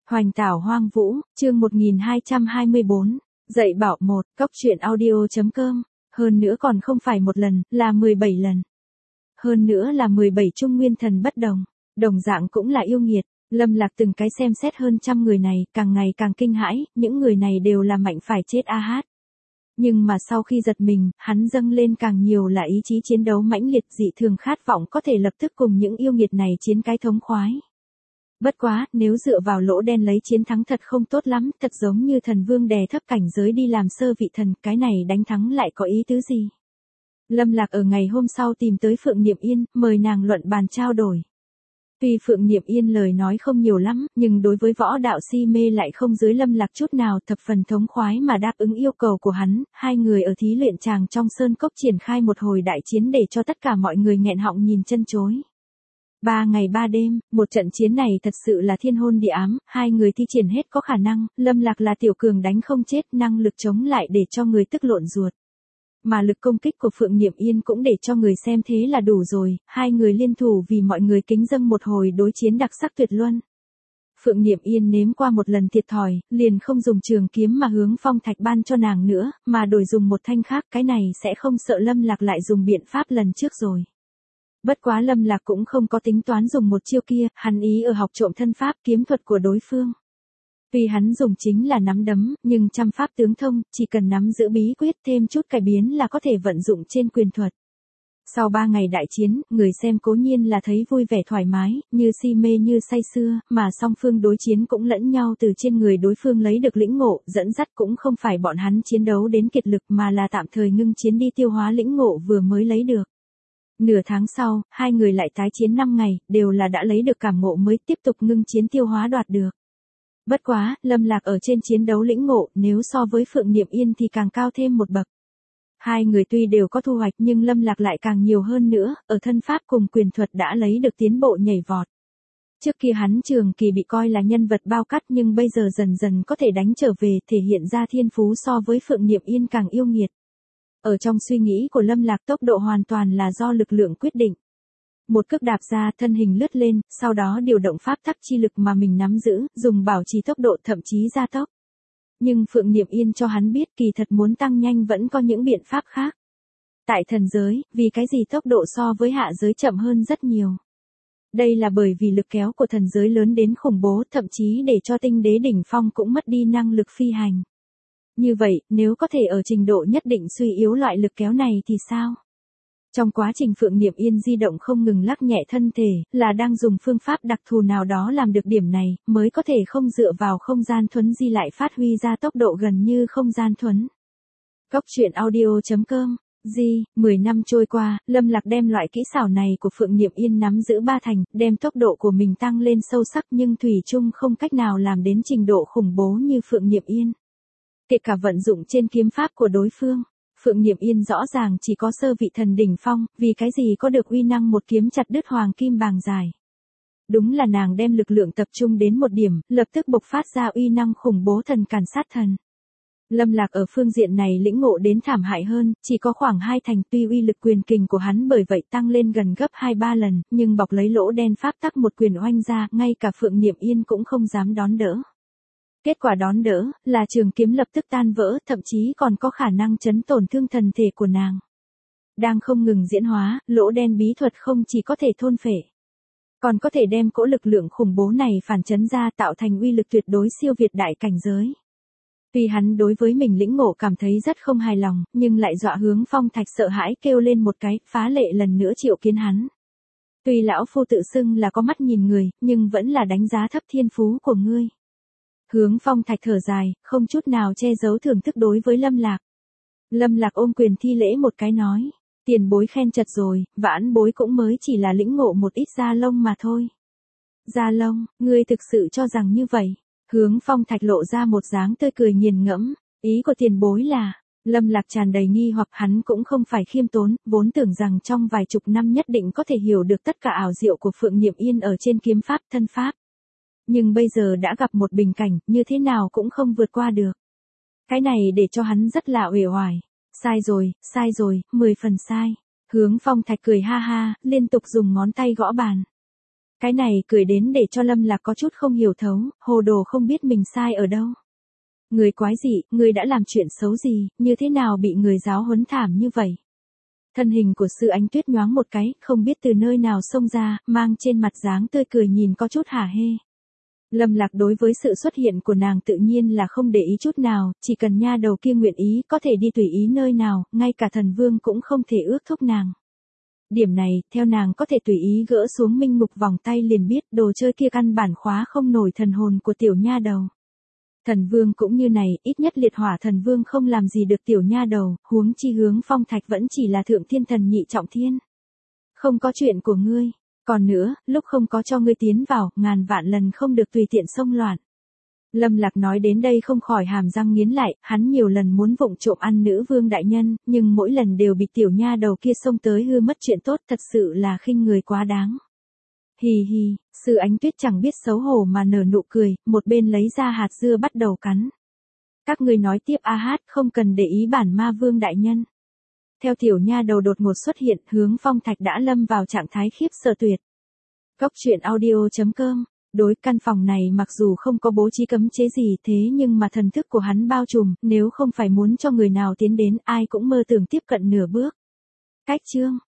Hoành tảo hoang vũ, chương 1224, dạy bảo 1, cóc truyện audio.com, hơn nữa còn không phải một lần, là 17 lần. Hơn nữa là 17 trung nguyên thần bất đồng, đồng dạng cũng là yêu nghiệt. Lâm Lạc từng cái xem xét hơn trăm người này, càng ngày càng kinh hãi, những người này đều là mạnh phải chết a hát. Nhưng mà sau khi giật mình, hắn dâng lên càng nhiều là ý chí chiến đấu mãnh liệt dị thường khát vọng có thể lập tức cùng những yêu nghiệt này chiến cái thống khoái. Bất quá, nếu dựa vào lỗ đen lấy chiến thắng thật không tốt lắm, thật giống như thần vương đè thấp cảnh giới đi làm sơ vị thần, cái này đánh thắng lại có ý tứ gì? Lâm Lạc ở ngày hôm sau tìm tới Phượng Niệm Yên, mời nàng luận bàn trao đổi. Tuy Phượng Niệm Yên lời nói không nhiều lắm, nhưng đối với võ đạo si mê lại không dưới Lâm Lạc chút nào, thập phần thống khoái mà đáp ứng yêu cầu của hắn. Hai người ở thí luyện tràng trong sơn cốc triển khai một hồi đại chiến để cho tất cả mọi người nghẹn họng nhìn chân chối. 3 ngày 3 đêm, một trận chiến này thật sự là thiên hôn địa ám, hai người thi triển hết có khả năng, Lâm Lạc là tiểu cường đánh không chết, năng lực chống lại để cho người tức lộn ruột. Mà lực công kích của Phượng Niệm Yên cũng để cho người xem thế là đủ rồi, hai người liên thủ vì mọi người kính dâng một hồi đối chiến đặc sắc tuyệt luân. Phượng Niệm Yên nếm qua một lần thiệt thòi, liền không dùng trường kiếm mà hướng phong thạch ban cho nàng nữa, mà đổi dùng một thanh khác, cái này sẽ không sợ Lâm Lạc lại dùng biện pháp lần trước rồi. Bất quá Lâm Lạc cũng không có tính toán dùng một chiêu kia, hắn ý ở học trộm thân pháp kiếm thuật của đối phương. Vì hắn dùng chính là nắm đấm, nhưng trăm pháp tướng thông, chỉ cần nắm giữ bí quyết thêm chút cải biến là có thể vận dụng trên quyền thuật. Sau 3 ngày đại chiến, người xem cố nhiên là thấy vui vẻ thoải mái, như si mê như say sưa, mà song phương đối chiến cũng lẫn nhau từ trên người đối phương lấy được lĩnh ngộ, dẫn dắt cũng không phải bọn hắn chiến đấu đến kiệt lực mà là tạm thời ngưng chiến đi tiêu hóa lĩnh ngộ vừa mới lấy được. Nửa tháng sau, hai người lại tái chiến 5 ngày, đều là đã lấy được cảm ngộ mới tiếp tục ngưng chiến tiêu hóa đoạt được. Bất quá, Lâm Lạc ở trên chiến đấu lĩnh ngộ, nếu so với Phượng Niệm Yên thì càng cao thêm một bậc. Hai người tuy đều có thu hoạch nhưng Lâm Lạc lại càng nhiều hơn nữa, ở thân pháp cùng quyền thuật đã lấy được tiến bộ nhảy vọt. Trước kia hắn trường kỳ bị coi là nhân vật bao cắt nhưng bây giờ dần dần có thể đánh trở về, thể hiện ra thiên phú so với Phượng Niệm Yên càng yêu nghiệt. Ở trong suy nghĩ của Lâm Lạc tốc độ hoàn toàn là do lực lượng quyết định. Một cước đạp ra, thân hình lướt lên, sau đó điều động pháp tắc chi lực mà mình nắm giữ, dùng bảo trì tốc độ thậm chí gia tốc. Nhưng Phượng Niệm Yên cho hắn biết kỳ thật muốn tăng nhanh vẫn có những biện pháp khác. Tại thần giới, vì cái gì tốc độ so với hạ giới chậm hơn rất nhiều. Đây là bởi vì lực kéo của thần giới lớn đến khủng bố, thậm chí để cho tinh đế đỉnh phong cũng mất đi năng lực phi hành. Như vậy, nếu có thể ở trình độ nhất định suy yếu loại lực kéo này thì sao? Trong quá trình Phượng Niệm Yên di động không ngừng lắc nhẹ thân thể, là đang dùng phương pháp đặc thù nào đó làm được điểm này, mới có thể không dựa vào không gian thuấn di lại phát huy ra tốc độ gần như không gian thuấn. Cóc truyện audio.com, 10 năm trôi qua, Lâm Lạc đem loại kỹ xảo này của Phượng Niệm Yên nắm giữ 3 thành, đem tốc độ của mình tăng lên sâu sắc nhưng thủy chung không cách nào làm đến trình độ khủng bố như Phượng Niệm Yên. Kể cả vận dụng trên kiếm pháp của đối phương. Phượng Niệm Yên rõ ràng chỉ có sơ vị thần đỉnh phong, vì cái gì có được uy năng một kiếm chặt đứt hoàng kim bàng dài. Đúng là nàng đem lực lượng tập trung đến một điểm, lập tức bộc phát ra uy năng khủng bố thần càn sát thần. Lâm Lạc ở phương diện này lĩnh ngộ đến thảm hại hơn, chỉ có khoảng 2 thành, tuy uy lực quyền kình của hắn bởi vậy tăng lên gần gấp 2-3 lần, nhưng bọc lấy lỗ đen pháp tắc một quyền oanh ra, ngay cả Phượng Niệm Yên cũng không dám đón đỡ. Kết quả đón đỡ, là trường kiếm lập tức tan vỡ, thậm chí còn có khả năng chấn tổn thương thần thể của nàng. Đang không ngừng diễn hóa, lỗ đen bí thuật không chỉ có thể thôn phệ, còn có thể đem cỗ lực lượng khủng bố này phản chấn ra tạo thành uy lực tuyệt đối siêu việt đại cảnh giới. Tuy hắn đối với mình lĩnh ngộ cảm thấy rất không hài lòng, nhưng lại dọa hướng phong thạch sợ hãi kêu lên một cái, phá lệ lần nữa triệu kiến hắn. Tuy lão phu tự xưng là có mắt nhìn người, nhưng vẫn là đánh giá thấp thiên phú của ngươi. Hướng phong thạch thở dài, không chút nào che giấu thưởng thức đối với Lâm Lạc. Lâm Lạc ôm quyền thi lễ một cái nói, tiền bối khen chật rồi, vãn bối cũng mới chỉ là lĩnh ngộ một ít da lông mà thôi. Da lông, ngươi thực sự cho rằng như vậy? Hướng phong thạch lộ ra một dáng tươi cười nghiền ngẫm, ý của tiền bối là, Lâm Lạc tràn đầy nghi hoặc hắn cũng không phải khiêm tốn, vốn tưởng rằng trong vài chục năm nhất định có thể hiểu được tất cả ảo diệu của Phượng Niệm Yên ở trên kiếm pháp thân pháp. Nhưng bây giờ đã gặp một bình cảnh, như thế nào cũng không vượt qua được. Cái này để cho hắn rất là uể oải. Sai rồi, 10 phần sai. Hướng phong thạch cười ha ha, liên tục dùng ngón tay gõ bàn. Cái này cười đến để cho Lâm Lạc có chút không hiểu thấu, hồ đồ không biết mình sai ở đâu. Người quái dị, người đã làm chuyện xấu gì, như thế nào bị người giáo huấn thảm như vậy? Thân hình của Sư Ánh Tuyết nhoáng một cái, không biết từ nơi nào xông ra, mang trên mặt dáng tươi cười nhìn có chút hả hê. Lâm Lạc đối với sự xuất hiện của nàng tự nhiên là không để ý chút nào, chỉ cần nha đầu kia nguyện ý có thể đi tùy ý nơi nào, ngay cả thần vương cũng không thể ước thúc nàng. Điểm này, theo nàng có thể tùy ý gỡ xuống minh ngục vòng tay liền biết đồ chơi kia căn bản khóa không nổi thần hồn của tiểu nha đầu. Thần vương cũng như này, ít nhất liệt hỏa thần vương không làm gì được tiểu nha đầu, huống chi Hướng Phong Thạch vẫn chỉ là thượng thiên thần nhị trọng thiên. Không có chuyện của ngươi. Còn nữa, lúc không có cho ngươi tiến vào, ngàn vạn lần không được tùy tiện xông loạn. Lâm Lạc nói đến đây không khỏi hàm răng nghiến lại, hắn nhiều lần muốn vụng trộm ăn nữ vương đại nhân, nhưng mỗi lần đều bị tiểu nha đầu kia xông tới hư mất chuyện tốt, thật sự là khinh người quá đáng. Hì hì, Sư Ánh Tuyết chẳng biết xấu hổ mà nở nụ cười, một bên lấy ra hạt dưa bắt đầu cắn. Các ngươi nói tiếp a hát, không cần để ý bản ma vương đại nhân. Theo tiểu nha đầu đột ngột xuất hiện, Hướng Phong Thạch đã lâm vào trạng thái khiếp sợ tuyệt. Góc truyện audio.com. Đối căn phòng này mặc dù không có bố trí cấm chế gì thế nhưng mà thần thức của hắn bao trùm, nếu không phải muốn cho người nào tiến đến ai cũng mơ tưởng tiếp cận nửa bước. Cách chương.